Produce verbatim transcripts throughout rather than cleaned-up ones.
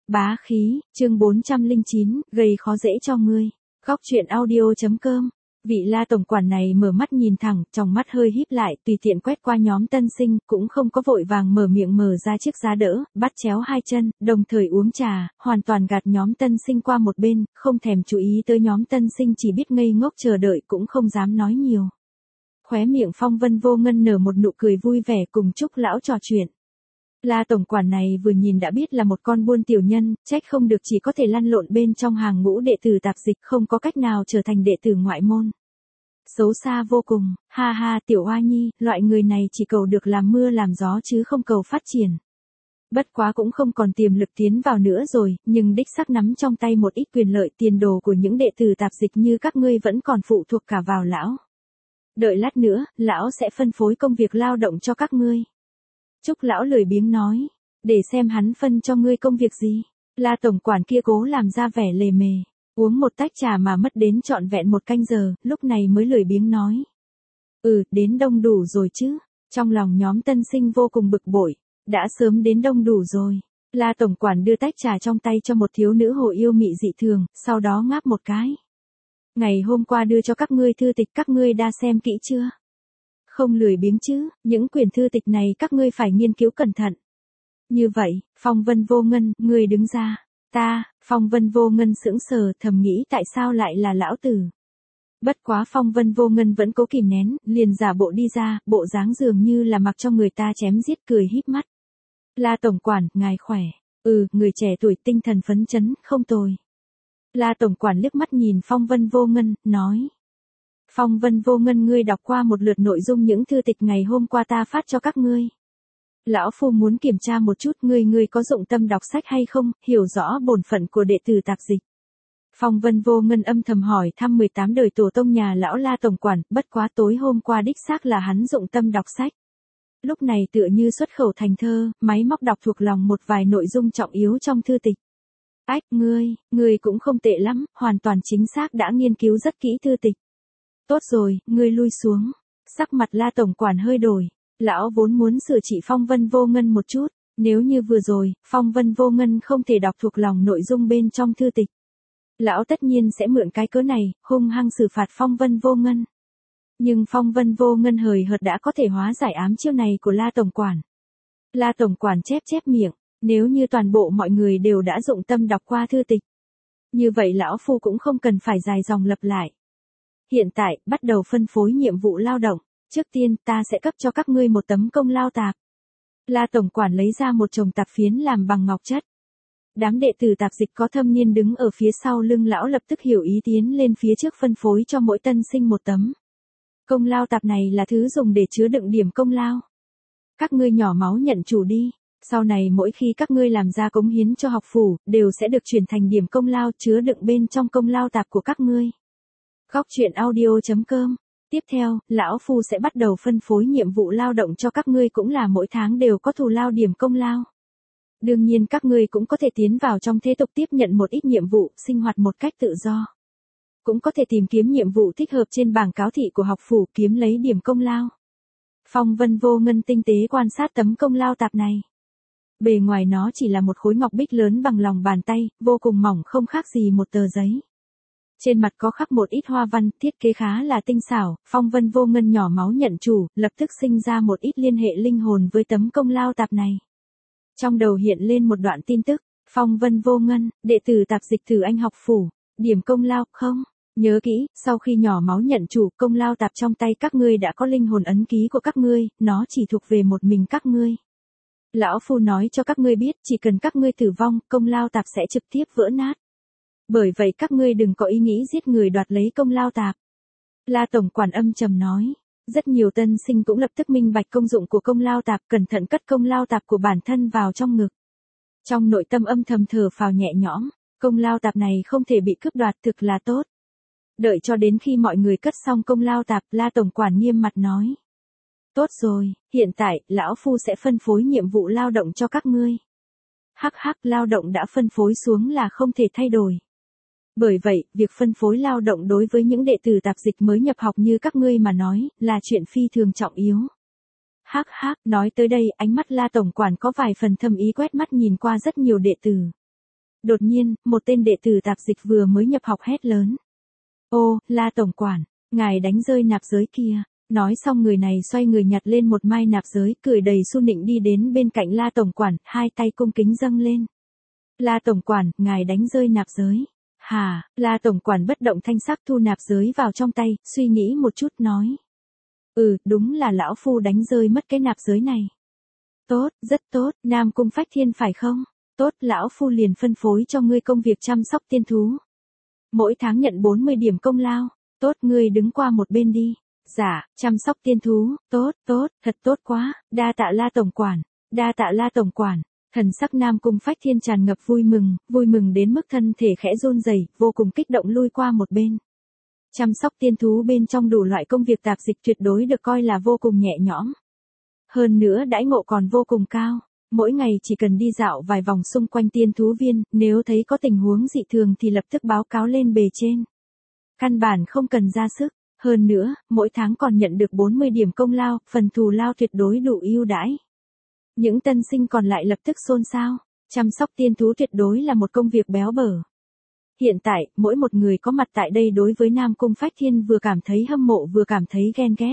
Bá khí, chương bốn trăm lẻ chín, gây khó dễ cho ngươi. Góc truyện audio.com. Vị La tổng quản này mở mắt nhìn thẳng, trong mắt hơi híp lại, tùy tiện quét qua nhóm tân sinh, cũng không có vội vàng mở miệng mở ra chiếc giá đỡ, bắt chéo hai chân, đồng thời uống trà, hoàn toàn gạt nhóm tân sinh qua một bên, không thèm chú ý tới nhóm tân sinh chỉ biết ngây ngốc chờ đợi cũng không dám nói nhiều. Khóe miệng Phong Vân Vô Ngân nở một nụ cười vui vẻ cùng chúc lão trò chuyện. La tổng quản này vừa nhìn đã biết là một con buôn tiểu nhân, trách không được chỉ có thể lăn lộn bên trong hàng ngũ đệ tử tạp dịch, không có cách nào trở thành đệ tử ngoại môn. Xấu xa vô cùng, ha ha tiểu hoa nhi, loại người này chỉ cầu được làm mưa làm gió chứ không cầu phát triển. Bất quá cũng không còn tiềm lực tiến vào nữa rồi, nhưng đích xác nắm trong tay một ít quyền lợi, tiền đồ của những đệ tử tạp dịch như các ngươi vẫn còn phụ thuộc cả vào lão. Đợi lát nữa, lão sẽ phân phối công việc lao động cho các ngươi. Trúc lão lười biếng nói, để xem hắn phân cho ngươi công việc gì. La tổng quản kia cố làm ra vẻ lề mề, uống một tách trà mà mất đến trọn vẹn một canh giờ, lúc này mới lười biếng nói. Ừ, đến đông đủ rồi chứ. Trong lòng nhóm tân sinh vô cùng bực bội, đã sớm đến đông đủ rồi. La tổng quản đưa tách trà trong tay cho một thiếu nữ hồ yêu mị dị thường, sau đó ngáp một cái. Ngày hôm qua đưa cho các ngươi thư tịch các ngươi đã xem kỹ chưa? Không lười biếng chứ, những quyển thư tịch này các ngươi phải nghiên cứu cẩn thận. Như vậy, Phong Vân Vô Ngân, ngươi đứng ra. Ta, Phong Vân Vô Ngân sững sờ thầm nghĩ tại sao lại là lão tử. Bất quá Phong Vân Vô Ngân vẫn cố kìm nén, liền giả bộ đi ra, bộ dáng dường như là mặc cho người ta chém giết cười híp mắt. La tổng quản, ngài khỏe. Ừ, người trẻ tuổi tinh thần phấn chấn, không tồi. La tổng quản liếc mắt nhìn Phong Vân Vô Ngân, nói. Phong Vân Vô Ngân ngươi đọc qua một lượt nội dung những thư tịch ngày hôm qua ta phát cho các ngươi. Lão phu muốn kiểm tra một chút ngươi ngươi có dụng tâm đọc sách hay không, hiểu rõ bổn phận của đệ tử tạp dịch. Phong Vân Vô Ngân âm thầm hỏi thăm mười tám đời tổ tông nhà lão La tổng quản, bất quá tối hôm qua đích xác là hắn dụng tâm đọc sách. Lúc này tựa như xuất khẩu thành thơ, máy móc đọc thuộc lòng một vài nội dung trọng yếu trong thư tịch. Ách, ngươi, ngươi cũng không tệ lắm, hoàn toàn chính xác đã nghiên cứu rất kỹ thư tịch. Tốt rồi, ngươi lui xuống. Sắc mặt La tổng quản hơi đổi. Lão vốn muốn sửa trị Phong Vân Vô Ngân một chút. Nếu như vừa rồi, Phong Vân Vô Ngân không thể đọc thuộc lòng nội dung bên trong thư tịch. Lão tất nhiên sẽ mượn cái cớ này, hung hăng xử phạt Phong Vân Vô Ngân. Nhưng Phong Vân Vô Ngân hời hợt đã có thể hóa giải ám chiêu này của La tổng quản. La tổng quản chép chép miệng. Nếu như toàn bộ mọi người đều đã dụng tâm đọc qua thư tịch. Như vậy lão phu cũng không cần phải dài dòng lặp lại. Hiện tại, bắt đầu phân phối nhiệm vụ lao động. Trước tiên, ta sẽ cấp cho các ngươi một tấm công lao tạp. La tổng quản lấy ra một chồng tạp phiến làm bằng ngọc chất. Đám đệ tử tạp dịch có thâm niên đứng ở phía sau lưng lão lập tức hiểu ý tiến lên phía trước phân phối cho mỗi tân sinh một tấm. Công lao tạp này là thứ dùng để chứa đựng điểm công lao. Các ngươi nhỏ máu nhận chủ đi. Sau này mỗi khi các ngươi làm ra cống hiến cho học phủ, đều sẽ được chuyển thành điểm công lao chứa đựng bên trong công lao tạp của các ngươi. Góc truyện audio.com. Tiếp theo, lão phu sẽ bắt đầu phân phối nhiệm vụ lao động cho các ngươi cũng là mỗi tháng đều có thù lao điểm công lao. Đương nhiên các ngươi cũng có thể tiến vào trong thế tục tiếp nhận một ít nhiệm vụ, sinh hoạt một cách tự do. Cũng có thể tìm kiếm nhiệm vụ thích hợp trên bảng cáo thị của học phủ kiếm lấy điểm công lao. Phong Vân Vô Ngân tinh tế quan sát tấm công lao tạp này. Bề ngoài nó chỉ là một khối ngọc bích lớn bằng lòng bàn tay, vô cùng mỏng không khác gì một tờ giấy. Trên mặt có khắc một ít hoa văn, thiết kế khá là tinh xảo, Phong Vân Vô Ngân nhỏ máu nhận chủ, lập tức sinh ra một ít liên hệ linh hồn với tấm công lao tạp này. Trong đầu hiện lên một đoạn tin tức, Phong Vân Vô Ngân, đệ tử tạp dịch Tử Anh học phủ, điểm công lao, không, nhớ kỹ, sau khi nhỏ máu nhận chủ, công lao tạp trong tay các ngươi đã có linh hồn ấn ký của các ngươi, nó chỉ thuộc về một mình các ngươi. Lão phu nói cho các ngươi biết, chỉ cần các ngươi tử vong, công lao tạp sẽ trực tiếp vỡ nát. Bởi vậy các ngươi đừng có ý nghĩ giết người đoạt lấy công lao tạp. La tổng quản âm trầm nói. Rất nhiều tân sinh cũng lập tức minh bạch công dụng của công lao tạp, cẩn thận cất công lao tạp của bản thân vào trong ngực. Trong nội tâm âm thầm thở phào nhẹ nhõm, công lao tạp này không thể bị cướp đoạt thực là tốt. Đợi cho đến khi mọi người cất xong công lao tạp, La tổng quản nghiêm mặt nói. Tốt rồi, hiện tại, lão phu sẽ phân phối nhiệm vụ lao động cho các ngươi. Hắc hắc, lao động đã phân phối xuống là không thể thay đổi. Bởi vậy, việc phân phối lao động đối với những đệ tử tạp dịch mới nhập học như các ngươi mà nói, là chuyện phi thường trọng yếu. Hắc hắc, nói tới đây, ánh mắt La tổng quản có vài phần thâm ý quét mắt nhìn qua rất nhiều đệ tử. Đột nhiên, một tên đệ tử tạp dịch vừa mới nhập học hét lớn. Ô, La tổng quản, ngài đánh rơi nạp giới kia. Nói xong người này xoay người nhặt lên một mai nạp giới, cười đầy su nịnh đi đến bên cạnh La tổng quản, hai tay cung kính dâng lên. La tổng quản, ngài đánh rơi nạp giới. Hà, La tổng quản bất động thanh sắc thu nạp giới vào trong tay, suy nghĩ một chút nói. Ừ, đúng là lão phu đánh rơi mất cái nạp giới này. Tốt, rất tốt, Nam Cung Phách Thiên phải không? Tốt, lão phu liền phân phối cho ngươi công việc chăm sóc tiên thú. Mỗi tháng nhận bốn mươi điểm công lao. Tốt, ngươi đứng qua một bên đi. Dạ, chăm sóc tiên thú, tốt, tốt, thật tốt quá, đa tạ La tổng quản, đa tạ La tổng quản. Thần sắc Nam Cung Phách Thiên tràn ngập vui mừng, vui mừng đến mức thân thể khẽ run rẩy, vô cùng kích động lui qua một bên. Chăm sóc tiên thú bên trong đủ loại công việc tạp dịch tuyệt đối được coi là vô cùng nhẹ nhõm. Hơn nữa đãi ngộ còn vô cùng cao, mỗi ngày chỉ cần đi dạo vài vòng xung quanh tiên thú viên, nếu thấy có tình huống dị thường thì lập tức báo cáo lên bề trên. Căn bản không cần ra sức, hơn nữa, mỗi tháng còn nhận được bốn mươi điểm công lao, phần thù lao tuyệt đối đủ ưu đãi. Những tân sinh còn lại lập tức xôn xao, chăm sóc tiên thú tuyệt đối là một công việc béo bở. Hiện tại, mỗi một người có mặt tại đây đối với Nam Cung Phách Thiên vừa cảm thấy hâm mộ vừa cảm thấy ghen ghét.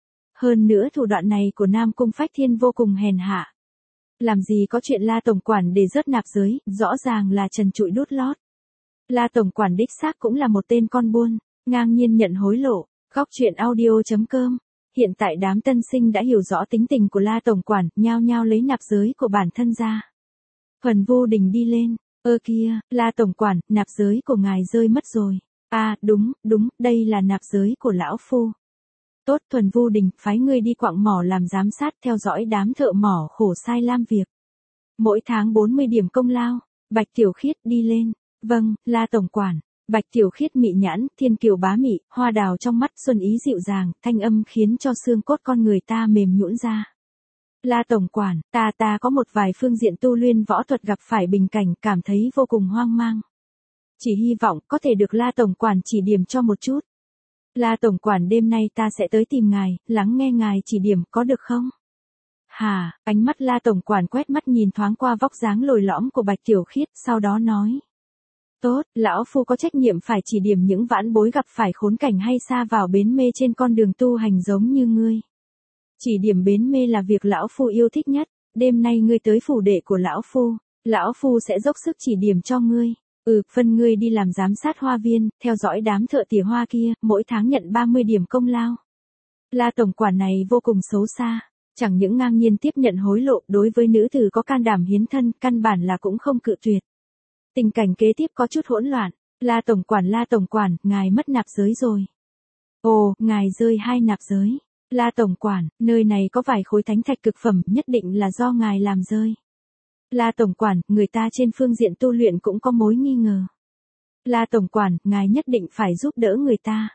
Hơn nữa thủ đoạn này của Nam Cung Phách Thiên vô cùng hèn hạ. Làm gì có chuyện La tổng quản để rớt nạp giới, rõ ràng là trần trụi đút lót. La tổng quản đích xác cũng là một tên con buôn, ngang nhiên nhận hối lộ. Góc truyện audio chấm com. Hiện tại đám tân sinh đã hiểu rõ tính tình của La tổng quản, nhao nhao lấy nạp giới của bản thân ra. Thuần Vô Đình đi lên, ơ kia, La tổng quản, nạp giới của ngài rơi mất rồi. À, đúng, đúng, đây là nạp giới của lão phu. Tốt, Thuần Vô Đình, phái ngươi đi quặng mỏ làm giám sát theo dõi đám thợ mỏ khổ sai lam việc. Mỗi tháng bốn mươi điểm công lao. Bạch Tiểu Khiết đi lên. Vâng, La tổng quản. Bạch Tiểu Khiết mị nhãn, thiên kiều bá mị, hoa đào trong mắt xuân ý dịu dàng, thanh âm khiến cho xương cốt con người ta mềm nhũn ra. La tổng quản, ta ta có một vài phương diện tu luyện võ thuật gặp phải bình cảnh, cảm thấy vô cùng hoang mang. Chỉ hy vọng có thể được La tổng quản chỉ điểm cho một chút. La tổng quản, đêm nay ta sẽ tới tìm ngài, lắng nghe ngài chỉ điểm có được không? Hà, ánh mắt La tổng quản quét mắt nhìn thoáng qua vóc dáng lồi lõm của Bạch Tiểu Khiết, sau đó nói. Tốt, lão phu có trách nhiệm phải chỉ điểm những vãn bối gặp phải khốn cảnh hay sa vào bến mê trên con đường tu hành giống như ngươi. Chỉ điểm bến mê là việc lão phu yêu thích nhất, đêm nay ngươi tới phủ đệ của lão phu, lão phu sẽ dốc sức chỉ điểm cho ngươi. Ừ, phân ngươi đi làm giám sát hoa viên, theo dõi đám thợ tỉa hoa kia, mỗi tháng nhận ba mươi điểm công lao. La tổng quản này vô cùng xấu xa, chẳng những ngang nhiên tiếp nhận hối lộ, đối với nữ tử có can đảm hiến thân, căn bản là cũng không cự tuyệt. Tình cảnh kế tiếp có chút hỗn loạn. La tổng quản, La tổng quản, ngài mất nạp giới rồi. Ồ, ngài rơi hai nạp giới. La tổng quản, nơi này có vài khối thánh thạch cực phẩm, nhất định là do ngài làm rơi. La tổng quản, người ta trên phương diện tu luyện cũng có mối nghi ngờ. La tổng quản, ngài nhất định phải giúp đỡ người ta.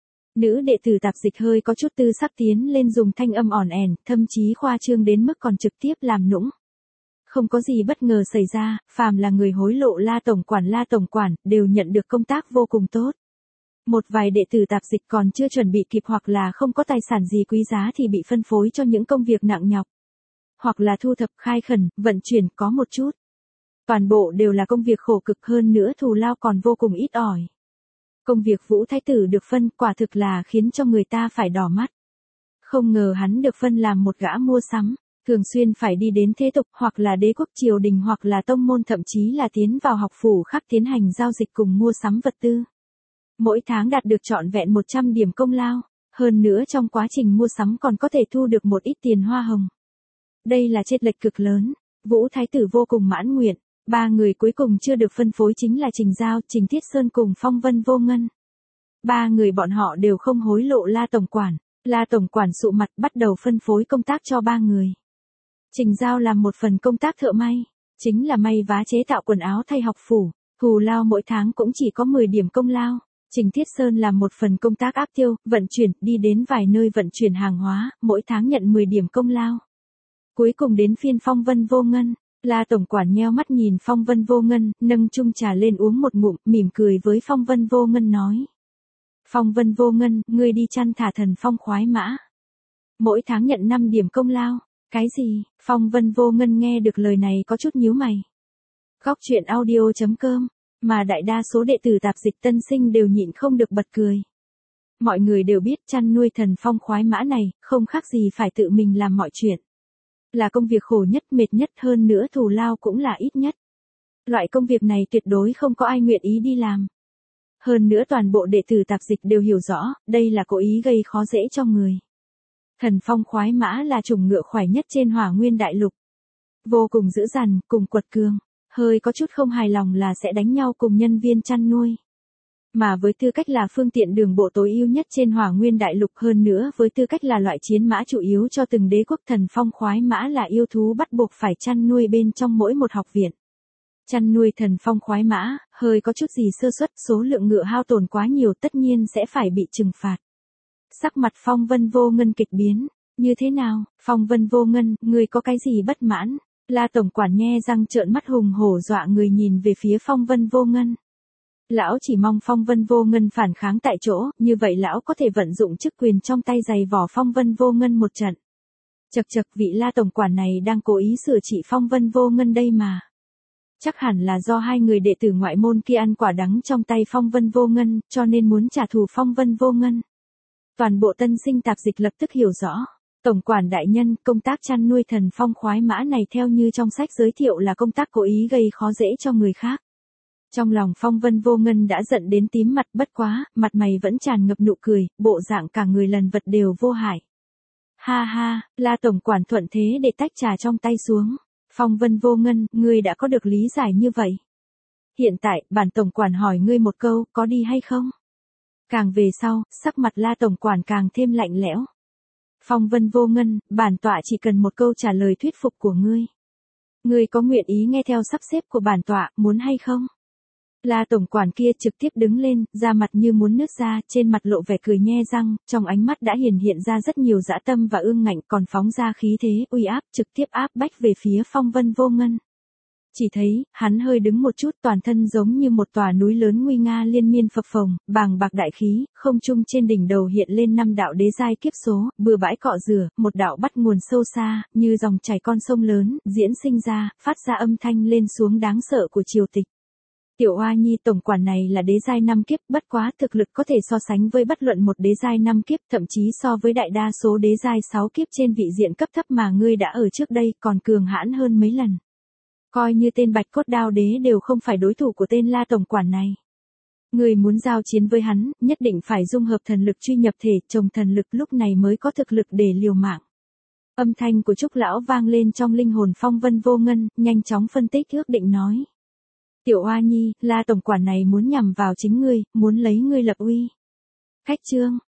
Nữ đệ tử tạp dịch hơi có chút tư sắc tiến lên dùng thanh âm ỏn ẻn, thậm chí khoa trương đến mức còn trực tiếp làm nũng. Không có gì bất ngờ xảy ra, phàm là người hối lộ La tổng quản La tổng quản, đều nhận được công tác vô cùng tốt. Một vài đệ tử tạp dịch còn chưa chuẩn bị kịp hoặc là không có tài sản gì quý giá thì bị phân phối cho những công việc nặng nhọc. Hoặc là thu thập, khai khẩn, vận chuyển có một chút. Toàn bộ đều là công việc khổ cực, hơn nữa thù lao còn vô cùng ít ỏi. Công việc Vũ Thái Tử được phân quả thực là khiến cho người ta phải đỏ mắt. Không ngờ hắn được phân làm một gã mua sắm. Thường xuyên phải đi đến thế tục hoặc là đế quốc triều đình hoặc là tông môn, thậm chí là tiến vào học phủ khắp tiến hành giao dịch cùng mua sắm vật tư. Mỗi tháng đạt được trọn vẹn một trăm điểm công lao, hơn nữa trong quá trình mua sắm còn có thể thu được một ít tiền hoa hồng. Đây là chênh lệch cực lớn, Vũ Thái Tử vô cùng mãn nguyện, ba người cuối cùng chưa được phân phối chính là Trình Giao, Trình Thiết Sơn cùng Phong Vân Vô Ngân. Ba người bọn họ đều không hối lộ La tổng quản, La tổng quản sụ mặt bắt đầu phân phối công tác cho ba người. Trình Giao làm một phần công tác thợ may, chính là may vá chế tạo quần áo thay học phủ, thù lao mỗi tháng cũng chỉ có mười điểm công lao. Trình Thiết Sơn làm một phần công tác áp tiêu, vận chuyển, đi đến vài nơi vận chuyển hàng hóa, mỗi tháng nhận mười điểm công lao. Cuối cùng đến phiên Phong Vân Vô Ngân, La tổng quản nheo mắt nhìn Phong Vân Vô Ngân, nâng chung trà lên uống một ngụm, mỉm cười với Phong Vân Vô Ngân nói. Phong Vân Vô Ngân, ngươi đi chăn thả thần phong khoái mã. Mỗi tháng nhận năm điểm công lao. Cái gì? Phong Vân Vô Ngân nghe được lời này có chút nhíu mày. Góc truyện audio.com, mà đại đa số đệ tử tạp dịch tân sinh đều nhịn không được bật cười. Mọi người đều biết chăn nuôi thần phong khoái mã này, không khác gì phải tự mình làm mọi chuyện. Là công việc khổ nhất, mệt nhất, hơn nữa thù lao cũng là ít nhất. Loại công việc này tuyệt đối không có ai nguyện ý đi làm. Hơn nữa toàn bộ đệ tử tạp dịch đều hiểu rõ, đây là cố ý gây khó dễ cho người. Thần phong khoái mã là chủng ngựa khỏe nhất trên Hỏa Nguyên Đại Lục. Vô cùng dữ dằn, cùng quật cường, hơi có chút không hài lòng là sẽ đánh nhau cùng nhân viên chăn nuôi. Mà với tư cách là phương tiện đường bộ tối ưu nhất trên Hỏa Nguyên Đại Lục, hơn nữa với tư cách là loại chiến mã chủ yếu cho từng đế quốc, thần phong khoái mã là yêu thú bắt buộc phải chăn nuôi bên trong mỗi một học viện. Chăn nuôi thần phong khoái mã, hơi có chút gì sơ suất, số lượng ngựa hao tổn quá nhiều tất nhiên sẽ phải bị trừng phạt. Sắc mặt Phong Vân Vô Ngân kịch biến, như thế nào, Phong Vân Vô Ngân, người có cái gì bất mãn? La tổng quản nhe răng trợn mắt hùng hổ dọa người nhìn về phía Phong Vân Vô Ngân. Lão chỉ mong Phong Vân Vô Ngân phản kháng tại chỗ, như vậy lão có thể vận dụng chức quyền trong tay giày vò Phong Vân Vô Ngân một trận. Chậc chậc, vị La tổng quản này đang cố ý sửa trị Phong Vân Vô Ngân đây mà. Chắc hẳn là do hai người đệ tử ngoại môn kia ăn quả đắng trong tay Phong Vân Vô Ngân, cho nên muốn trả thù Phong Vân Vô Ngân. Toàn bộ tân sinh tạp dịch lập tức hiểu rõ. Tổng quản đại nhân, công tác chăn nuôi thần phong khoái mã này theo như trong sách giới thiệu là công tác cố ý gây khó dễ cho người khác. Trong lòng Phong Vân Vô Ngân đã giận đến tím mặt, bất quá, mặt mày vẫn tràn ngập nụ cười, bộ dạng cả người lần vật đều vô hại. Ha ha, La tổng quản thuận thế để tách trà trong tay xuống. Phong Vân Vô Ngân, ngươi đã có được lý giải như vậy. Hiện tại, bản tổng quản hỏi ngươi một câu, có đi hay không? Càng về sau, sắc mặt La tổng quản càng thêm lạnh lẽo. Phong Vân Vô Ngân, bản tọa chỉ cần một câu trả lời thuyết phục của ngươi. Ngươi có nguyện ý nghe theo sắp xếp của bản tọa, muốn hay không? La tổng quản kia trực tiếp đứng lên, da mặt như muốn nứt ra, trên mặt lộ vẻ cười nhe răng, trong ánh mắt đã hiển hiện ra rất nhiều dã tâm và ương ngạnh, còn phóng ra khí thế uy áp, trực tiếp áp bách về phía Phong Vân Vô Ngân. Chỉ thấy, hắn hơi đứng một chút, toàn thân giống như một tòa núi lớn nguy nga liên miên phập phồng, bàng bạc đại khí, không trung trên đỉnh đầu hiện lên năm đạo đế giai kiếp số, bừa bãi cọ rửa, một đạo bắt nguồn sâu xa, như dòng chảy con sông lớn, diễn sinh ra, phát ra âm thanh lên xuống đáng sợ của triều tịch. Tiểu Oa Nhi, tổng quản này là đế giai năm kiếp, bất quá thực lực có thể so sánh với bất luận một đế giai năm kiếp, thậm chí so với đại đa số đế giai sáu kiếp trên vị diện cấp thấp mà ngươi đã ở trước đây, còn cường hãn hơn mấy lần. Coi như tên Bạch Cốt Đao Đế đều không phải đối thủ của tên La tổng quản này. Người muốn giao chiến với hắn, nhất định phải dung hợp thần lực truy nhập thể, trồng thần lực lúc này mới có thực lực để liều mạng. Âm thanh của Trúc lão vang lên trong linh hồn Phong Vân Vô Ngân, nhanh chóng phân tích ước định nói. Tiểu Oa Nhi, La tổng quản này muốn nhằm vào chính ngươi, muốn lấy ngươi lập uy. Khách trương,